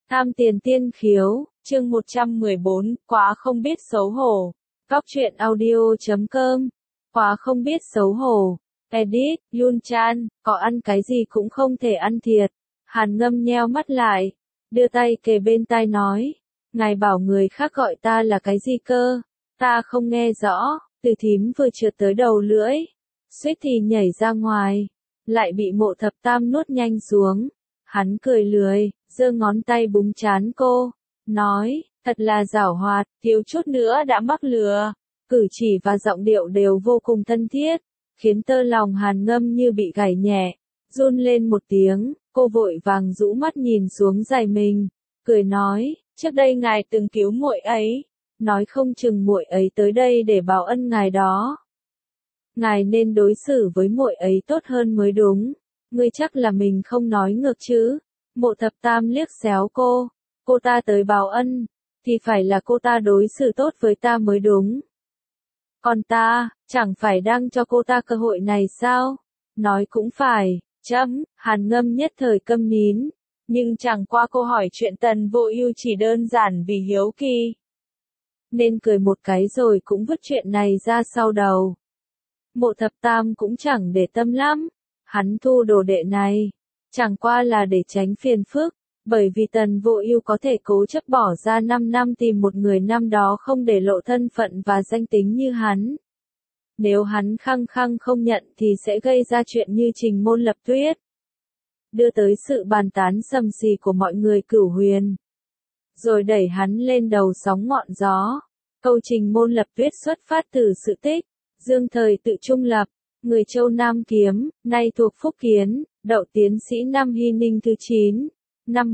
Tham tiền tiên khiếu, chương 114, quá không biết xấu hổ. Góc truyện audio.com. Quá không biết xấu hổ. Edit, Yun Chan, có ăn cái gì cũng không thể ăn thiệt. Hàn Ngâm nheo mắt lại, đưa tay kề bên tai nói. Ngài bảo người khác gọi ta là cái gì cơ? Ta không nghe rõ, từ thím vừa trượt tới đầu lưỡi. Suýt thì nhảy ra ngoài, lại bị Mộ Thập Tam nuốt nhanh xuống. Hắn cười lười, giơ ngón tay búng trán cô, nói, thật là giảo hoạt, thiếu chút nữa đã mắc lừa. Cử chỉ và giọng điệu đều vô cùng thân thiết, khiến tơ lòng Hàn Ngâm như bị gảy nhẹ, run lên một tiếng, cô vội vàng rũ mắt nhìn xuống giày mình, cười nói, trước đây ngài từng cứu muội ấy, nói không chừng muội ấy tới đây để báo ân ngài đó. Ngài nên đối xử với muội ấy tốt hơn mới đúng. Ngươi chắc là mình không nói ngược chứ? Mộ Thập Tam liếc xéo cô ta tới báo ân, thì phải là cô ta đối xử tốt với ta mới đúng. Còn ta, chẳng phải đang cho cô ta cơ hội này sao? Nói cũng phải, Hàn Ngâm nhất thời câm nín, nhưng chẳng qua cô hỏi chuyện Tần Vô Ưu chỉ đơn giản vì hiếu kỳ. Nên cười một cái rồi cũng vứt chuyện này ra sau đầu. Mộ Thập Tam cũng chẳng để tâm lắm. Hắn thu đồ đệ này, chẳng qua là để tránh phiền phức, bởi vì Tần Vô Ưu có thể cố chấp bỏ ra 5 năm tìm một người năm đó không để lộ thân phận và danh tính như hắn. Nếu hắn khăng khăng không nhận thì sẽ gây ra chuyện như Trình Môn Lập Tuyết, đưa tới sự bàn tán sầm sì của mọi người Cửu Huyền, rồi đẩy hắn lên đầu sóng ngọn gió. Câu Trình Môn Lập Tuyết xuất phát từ sự tích, Dương thời tự trung lập, người Châu Nam Kiếm, nay thuộc Phúc Kiến, đậu tiến sĩ năm Hy Ninh thứ 9, năm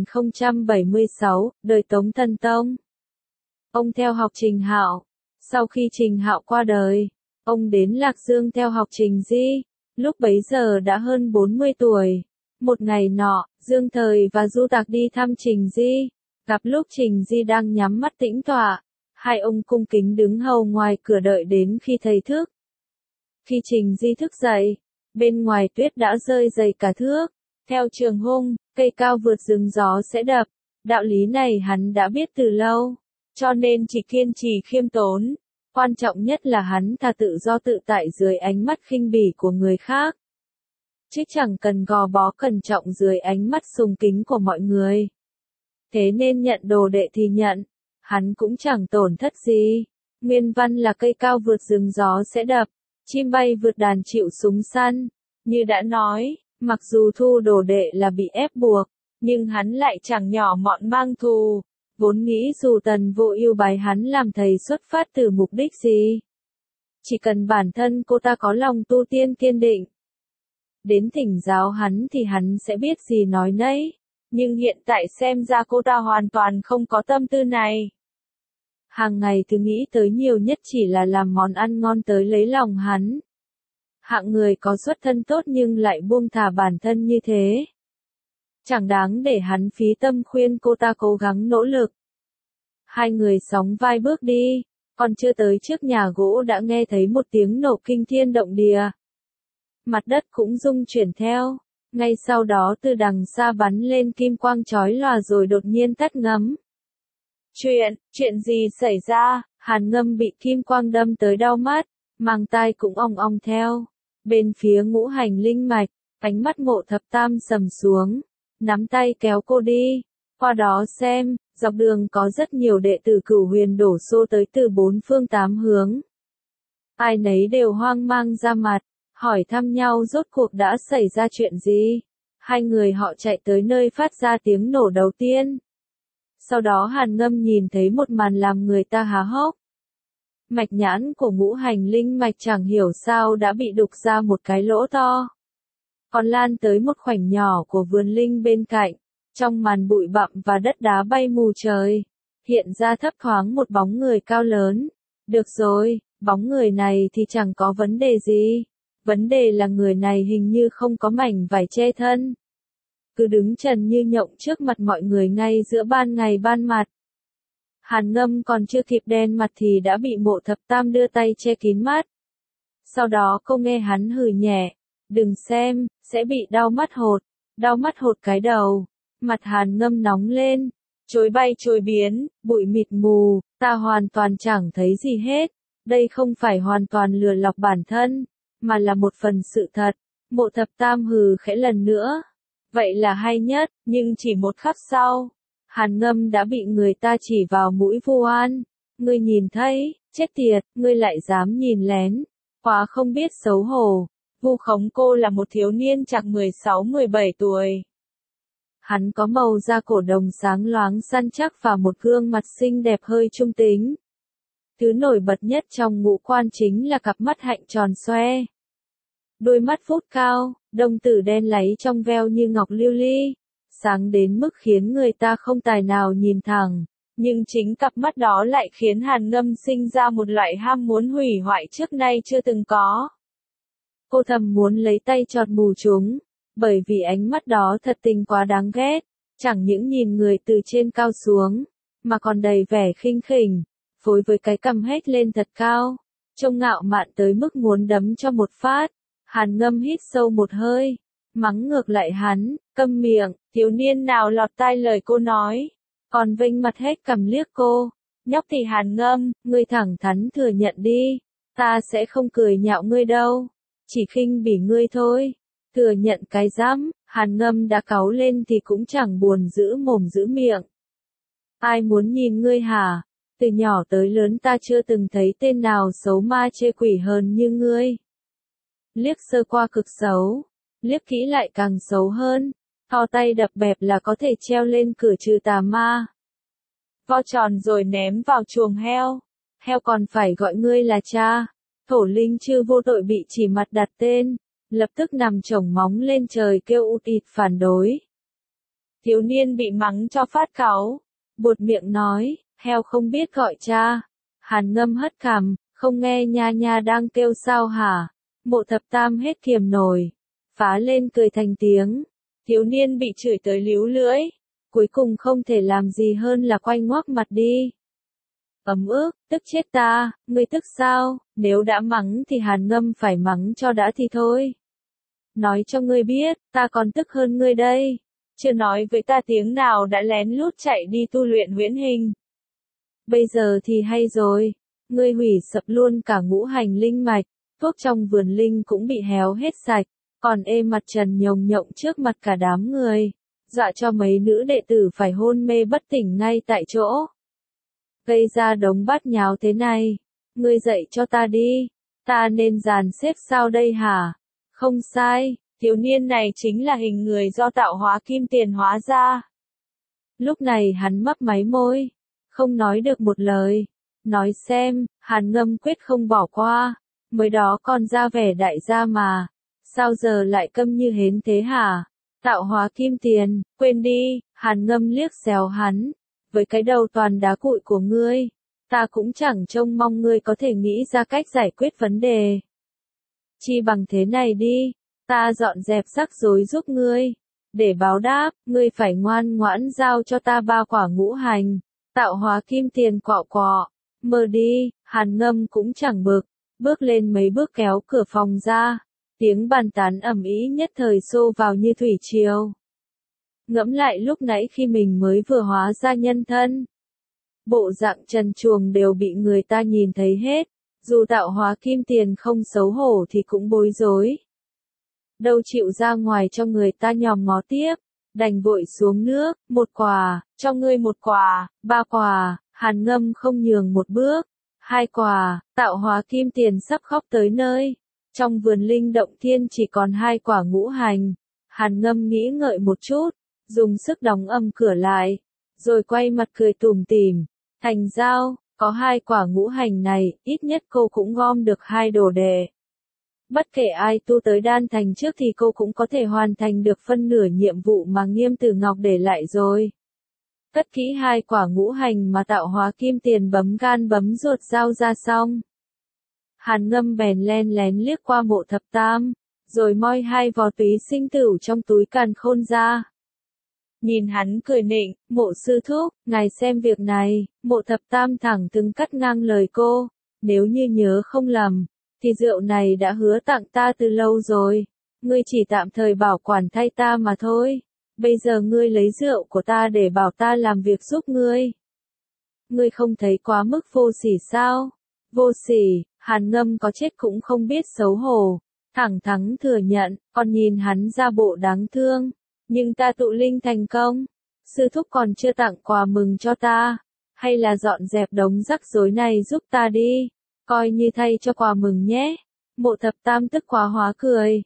1076, đời Tống Thần Tông. Ông theo học Trình Hạo. Sau khi Trình Hạo qua đời, ông đến Lạc Dương theo học Trình Di, lúc bấy giờ đã hơn 40 tuổi. Một ngày nọ, Dương Thời và Du Tạc đi thăm Trình Di, gặp lúc Trình Di đang nhắm mắt tĩnh tọa, hai ông cung kính đứng hầu ngoài cửa đợi đến khi thầy thức. Khi Trình Di thức dậy, bên ngoài tuyết đã rơi dày cả thước. Theo Trường Hung, cây cao vượt rừng gió sẽ đập. Đạo lý này hắn đã biết từ lâu, cho nên chỉ kiên trì khiêm tốn. Quan trọng nhất là hắn thà tự do tự tại dưới ánh mắt khinh bỉ của người khác, chứ chẳng cần gò bó cẩn trọng dưới ánh mắt sùng kính của mọi người. Thế nên nhận đồ đệ thì nhận, hắn cũng chẳng tổn thất gì. Nguyên văn là cây cao vượt rừng gió sẽ đập, chim bay vượt đàn chịu súng săn. Như đã nói, mặc dù thu đồ đệ là bị ép buộc, nhưng hắn lại chẳng nhỏ mọn mang thù. Vốn nghĩ dù Tần Vô Ưu bái hắn làm thầy xuất phát từ mục đích gì, chỉ cần bản thân cô ta có lòng tu tiên kiên định, đến thỉnh giáo hắn thì hắn sẽ biết gì nói nấy. Nhưng hiện tại xem ra cô ta hoàn toàn không có tâm tư này. Hàng ngày thứ nghĩ tới nhiều nhất chỉ là làm món ăn ngon tới lấy lòng hắn. Hạng người có xuất thân tốt nhưng lại buông thả bản thân như thế, chẳng đáng để hắn phí tâm khuyên cô ta cố gắng nỗ lực. Hai người sóng vai bước đi, còn chưa tới trước nhà gỗ đã nghe thấy một tiếng nổ kinh thiên động địa. Mặt đất cũng rung chuyển theo, ngay sau đó từ đằng xa bắn lên kim quang chói lòa rồi đột nhiên tắt ngấm. Chuyện gì xảy ra? Hàn Ngâm bị kim quang đâm tới đau mắt, mang tai cũng ong ong theo. Bên phía Ngũ Hành Linh Mạch, ánh mắt Mộ Thập Tam sầm xuống, nắm tay kéo cô đi. Qua đó xem, dọc đường có rất nhiều đệ tử Cửu Huyền đổ xô tới từ bốn phương tám hướng. Ai nấy đều hoang mang ra mặt, hỏi thăm nhau rốt cuộc đã xảy ra chuyện gì. Hai người họ chạy tới nơi phát ra tiếng nổ đầu tiên. Sau đó Hàn Ngâm nhìn thấy một màn làm người ta há hốc. Mạch nhãn của Ngũ Hành Linh Mạch chẳng hiểu sao đã bị đục ra một cái lỗ to, còn lan tới một khoảnh nhỏ của vườn linh bên cạnh. Trong màn bụi bặm và đất đá bay mù trời, hiện ra thấp thoáng một bóng người cao lớn. Được rồi, bóng người này thì chẳng có vấn đề gì. Vấn đề là người này hình như không có mảnh vải che thân, cứ đứng trần như nhộng trước mặt mọi người ngay giữa ban ngày ban mặt. Hàn Ngâm còn chưa kịp đen mặt thì đã bị Mộ Thập Tam đưa tay che kín mắt. Sau đó cô nghe hắn hừ nhẹ, đừng xem, sẽ bị đau mắt hột cái đầu. Mặt Hàn Ngâm nóng lên, chối bay chối biến, bụi mịt mù, ta hoàn toàn chẳng thấy gì hết. Đây không phải hoàn toàn lừa lọc bản thân, mà là một phần sự thật. Mộ Thập Tam hừ khẽ lần nữa. Vậy là hay nhất, nhưng chỉ một khắc sau, Hàn Ngâm đã bị người ta chỉ vào mũi vu oan. Ngươi nhìn thấy, chết tiệt, ngươi lại dám nhìn lén. Quá không biết xấu hổ. Vu khống cô là một thiếu niên chạc 16-17 tuổi. Hắn có màu da cổ đồng sáng loáng săn chắc và một gương mặt xinh đẹp hơi trung tính. Thứ nổi bật nhất trong ngũ quan chính là cặp mắt hạnh tròn xoe. Đôi mắt phút cao, đồng tử đen láy trong veo như ngọc lưu ly, sáng đến mức khiến người ta không tài nào nhìn thẳng. Nhưng chính cặp mắt đó lại khiến Hàn Ngâm sinh ra một loại ham muốn hủy hoại trước nay chưa từng có. Cô thầm muốn lấy tay chọt mù chúng, bởi vì ánh mắt đó thật tình quá đáng ghét, chẳng những nhìn người từ trên cao xuống, mà còn đầy vẻ khinh khỉnh, phối với cái cằm hết lên thật cao, trông ngạo mạn tới mức muốn đấm cho một phát. Hàn Ngâm hít sâu một hơi, mắng ngược lại hắn, câm miệng, thiếu niên nào lọt tai lời cô nói, còn vênh mặt hết cằm liếc cô. Nhóc thì Hàn Ngâm, ngươi thẳng thắn thừa nhận đi, ta sẽ không cười nhạo ngươi đâu, chỉ khinh bỉ ngươi thôi. Thừa nhận cái rắm, Hàn Ngâm đã cáu lên thì cũng chẳng buồn giữ mồm giữ miệng. Ai muốn nhìn ngươi hả? Từ nhỏ tới lớn ta chưa từng thấy tên nào xấu ma chê quỷ hơn như ngươi. Liếc sơ qua cực xấu, liếc kỹ lại càng xấu hơn, thò tay đập bẹp là có thể treo lên cửa trừ tà ma. Vo tròn rồi ném vào chuồng heo, heo còn phải gọi ngươi là cha. Thổ Linh Chư vô tội bị chỉ mặt đặt tên, lập tức nằm chổng móng lên trời kêu ụt ịt phản đối. Thiếu niên bị mắng cho phát cáu, buột miệng nói, heo không biết gọi cha. Hàn Ngâm hất cằm, không nghe nha nha đang kêu sao hả? Mộ Thập Tam hết kiềm nổi, phá lên cười thành tiếng. Thiếu niên bị chửi tới líu lưỡi, cuối cùng không thể làm gì hơn là quay ngoác mặt đi. Ấm ức, tức chết ta, ngươi tức sao? Nếu đã mắng thì Hàn Ngâm phải mắng cho đã thì thôi. Nói cho ngươi biết, ta còn tức hơn ngươi đây. Chưa nói với ta tiếng nào đã lén lút chạy đi tu luyện huyễn hình. Bây giờ thì hay rồi, ngươi hủy sập luôn cả ngũ hành linh mạch, thuốc trong vườn linh cũng bị héo hết sạch, còn mặt trần nhồng nhộng trước mặt cả đám người, dọa cho mấy nữ đệ tử phải hôn mê bất tỉnh ngay tại chỗ. Gây ra đống bát nháo thế này, ngươi dạy cho ta đi, ta nên dàn xếp sao đây hả? Không sai, thiếu niên này chính là hình người do tạo hóa kim tiền hóa ra. Lúc này hắn mấp máy môi, không nói được một lời. Nói xem, Hàn Ngâm quyết không bỏ qua, mới đó còn ra vẻ đại gia mà, sao giờ lại câm như hến thế hả? Tạo hóa kim tiền, quên đi. Hàn Ngâm liếc xéo hắn, với cái đầu toàn đá cuội của ngươi, ta cũng chẳng trông mong ngươi có thể nghĩ ra cách giải quyết vấn đề. Chi bằng thế này đi, ta dọn dẹp rắc rối giúp ngươi, để báo đáp, ngươi phải ngoan ngoãn giao cho ta 3 quả ngũ hành, tạo hóa kim tiền quọ quọ. Mơ đi. Hàn Ngâm cũng chẳng bực, bước lên mấy bước kéo cửa phòng ra, tiếng bàn tán ầm ĩ nhất thời xô vào như thủy triều. Ngẫm lại lúc nãy khi mình mới vừa hóa ra nhân thân, bộ dạng trần truồng đều bị người ta nhìn thấy hết, dù tạo hóa kim tiền không xấu hổ thì cũng bối rối. Đâu chịu ra ngoài cho người ta nhòm ngó tiếp, đành vội xuống nước, 1 quả, cho ngươi 1 quả, 3 quả. Hàn Ngâm không nhường một bước. 2 quả, tạo hóa kim tiền sắp khóc tới nơi. Trong vườn linh động thiên chỉ còn 2 quả ngũ hành. Hàn Ngâm nghĩ ngợi một chút, dùng sức đóng âm cửa lại, rồi quay mặt cười tủm tỉm. Thành giao, có 2 quả ngũ hành này, ít nhất cô cũng gom được 2 đồ đệ. Bất kể ai tu tới đan thành trước thì cô cũng có thể hoàn thành được phân nửa nhiệm vụ mà Nghiêm Tử Ngọc để lại rồi. Cất kỹ 2 quả ngũ hành mà tạo hóa kim tiền bấm gan bấm ruột giao ra xong. Hàn Ngâm bèn len lén liếc qua Mộ Thập Tam, rồi moi 2 vò túy sinh tửu trong túi càn khôn ra. Nhìn hắn cười nịnh, Mộ sư thúc, ngài xem việc này. Mộ Thập Tam thẳng thừng cắt ngang lời cô, nếu như nhớ không lầm, thì rượu này đã hứa tặng ta từ lâu rồi, ngươi chỉ tạm thời bảo quản thay ta mà thôi. bây giờ ngươi lấy rượu của ta để bảo ta làm việc giúp ngươi. Ngươi không thấy quá mức vô sỉ sao? Vô sỉ, Hàn Ngâm có chết cũng không biết xấu hổ, thẳng thắn thừa nhận, còn nhìn hắn ra bộ đáng thương. Nhưng ta tụ linh thành công, sư thúc còn chưa tặng quà mừng cho ta, hay là dọn dẹp đống rắc rối này giúp ta đi, coi như thay cho quà mừng nhé. Mộ Thập Tam tức quá hóa cười.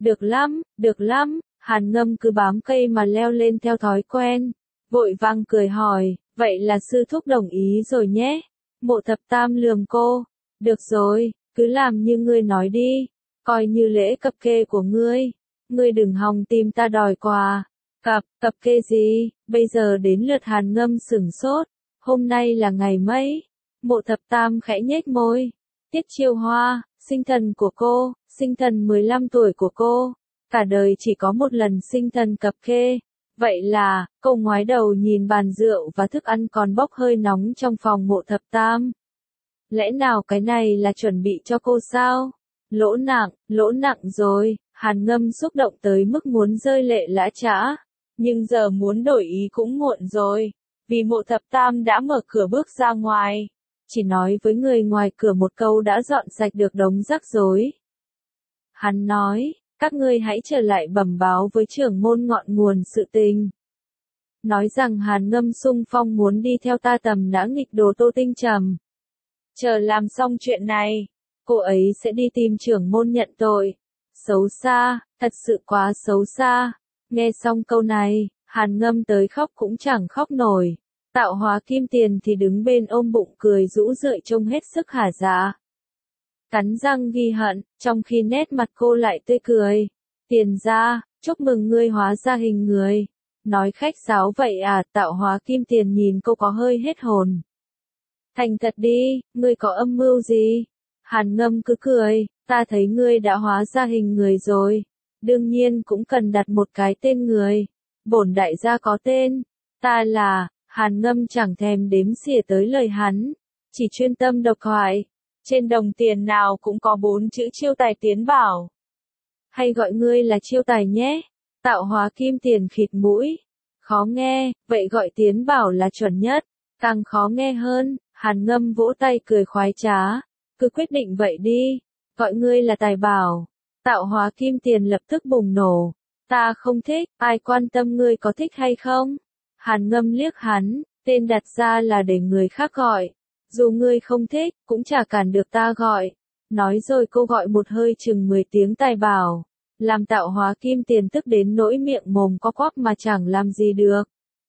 Được lắm, Hàn Ngâm cứ bám cây mà leo lên theo thói quen, vội vang cười hỏi, vậy là sư thúc đồng ý rồi nhé. Mộ Thập Tam lườm cô, được rồi, cứ làm như ngươi nói đi, coi như lễ cập kê của ngươi đừng hòng tìm ta đòi quà. Cập kê gì? Bây giờ đến lượt Hàn Ngâm sửng sốt, hôm nay là ngày mấy? Mộ Thập Tam khẽ nhếch môi, Tiết Chiêu Hoa, sinh thần của cô, sinh thần 15 tuổi của cô, cả đời chỉ có một lần sinh thần cập kê. Vậy là, cô ngoái đầu nhìn bàn rượu và thức ăn còn bốc hơi nóng trong phòng Mộ Thập Tam. Lẽ nào cái này là chuẩn bị cho cô sao? Lỗ nặng rồi, Hàn Ngâm xúc động tới mức muốn rơi lệ lã chã. Nhưng giờ muốn đổi ý cũng muộn rồi, vì Mộ Thập Tam đã mở cửa bước ra ngoài. Chỉ nói với người ngoài cửa một câu đã dọn sạch được đống rắc rối. Hắn nói, các ngươi hãy trở lại bẩm báo với trưởng môn ngọn nguồn sự tình. Nói rằng Hàn Ngâm xung phong muốn đi theo ta tầm đã nghịch đồ Tô Tinh Trầm. Chờ làm xong chuyện này, cô ấy sẽ đi tìm trưởng môn nhận tội. Xấu xa, thật sự quá xấu xa. Nghe xong câu này, Hàn Ngâm tới khóc cũng chẳng khóc nổi. Tạo Hóa Kim Tiền thì đứng bên ôm bụng cười rũ rượi trông hết sức hả dạ. Cắn răng ghi hận, trong khi nét mặt cô lại tươi cười. Tiền ra, chúc mừng ngươi hóa ra hình người. Nói khách sáo vậy à? Tạo Hóa Kim Tiền nhìn cô có hơi hết hồn. Thành thật đi, ngươi có âm mưu gì? Hàn Ngâm cứ cười, ta thấy ngươi đã hóa ra hình người rồi. Đương nhiên cũng cần đặt một cái tên người. Bổn đại gia có tên, ta là... Hàn Ngâm chẳng thèm đếm xỉa tới lời hắn, chỉ chuyên tâm độc thoại. Trên đồng tiền nào cũng có 4 chữ Chiêu Tài Tiến Bảo. Hay gọi ngươi là Chiêu Tài nhé. Tạo Hóa Kim Tiền khịt mũi. Khó nghe, vậy gọi Tiến Bảo là chuẩn nhất. Càng khó nghe hơn, Hàn Ngâm vỗ tay cười khoái trá. Cứ quyết định vậy đi, gọi ngươi là Tài Bảo. Tạo Hóa Kim Tiền lập tức bùng nổ. Ta không thích, ai quan tâm ngươi có thích hay không? Hàn Ngâm liếc hắn, tên đặt ra là để người khác gọi. Dù ngươi không thích, cũng chả cản được ta gọi. Nói rồi cô gọi một hơi chừng 10 tiếng Tài Bảo. Làm Tạo Hóa Kim Tiền tức đến nỗi miệng mồm co quắp mà chẳng làm gì được.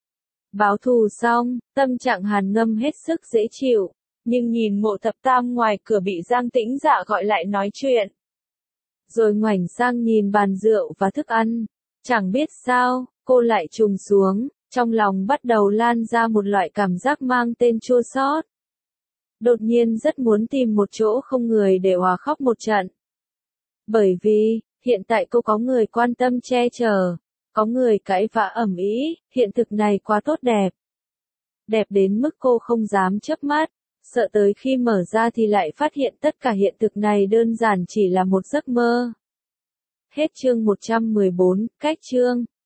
Báo thù xong, tâm trạng Hàn Ngâm hết sức dễ chịu. Nhưng nhìn Mộ Thập Tam ngoài cửa bị Giang Tĩnh Dạ gọi lại nói chuyện. Rồi ngoảnh sang nhìn bàn rượu và thức ăn. Chẳng biết sao, cô lại trùng xuống. Trong lòng bắt đầu lan ra một loại cảm giác mang tên chua xót. Đột nhiên rất muốn tìm một chỗ không người để hòa khóc một trận. Bởi vì, hiện tại cô có người quan tâm che chở, có người cãi vã ầm ĩ, hiện thực này quá tốt đẹp. Đẹp đến mức cô không dám chớp mắt, sợ tới khi mở ra thì lại phát hiện tất cả hiện thực này đơn giản chỉ là một giấc mơ. Hết chương 114, cách chương.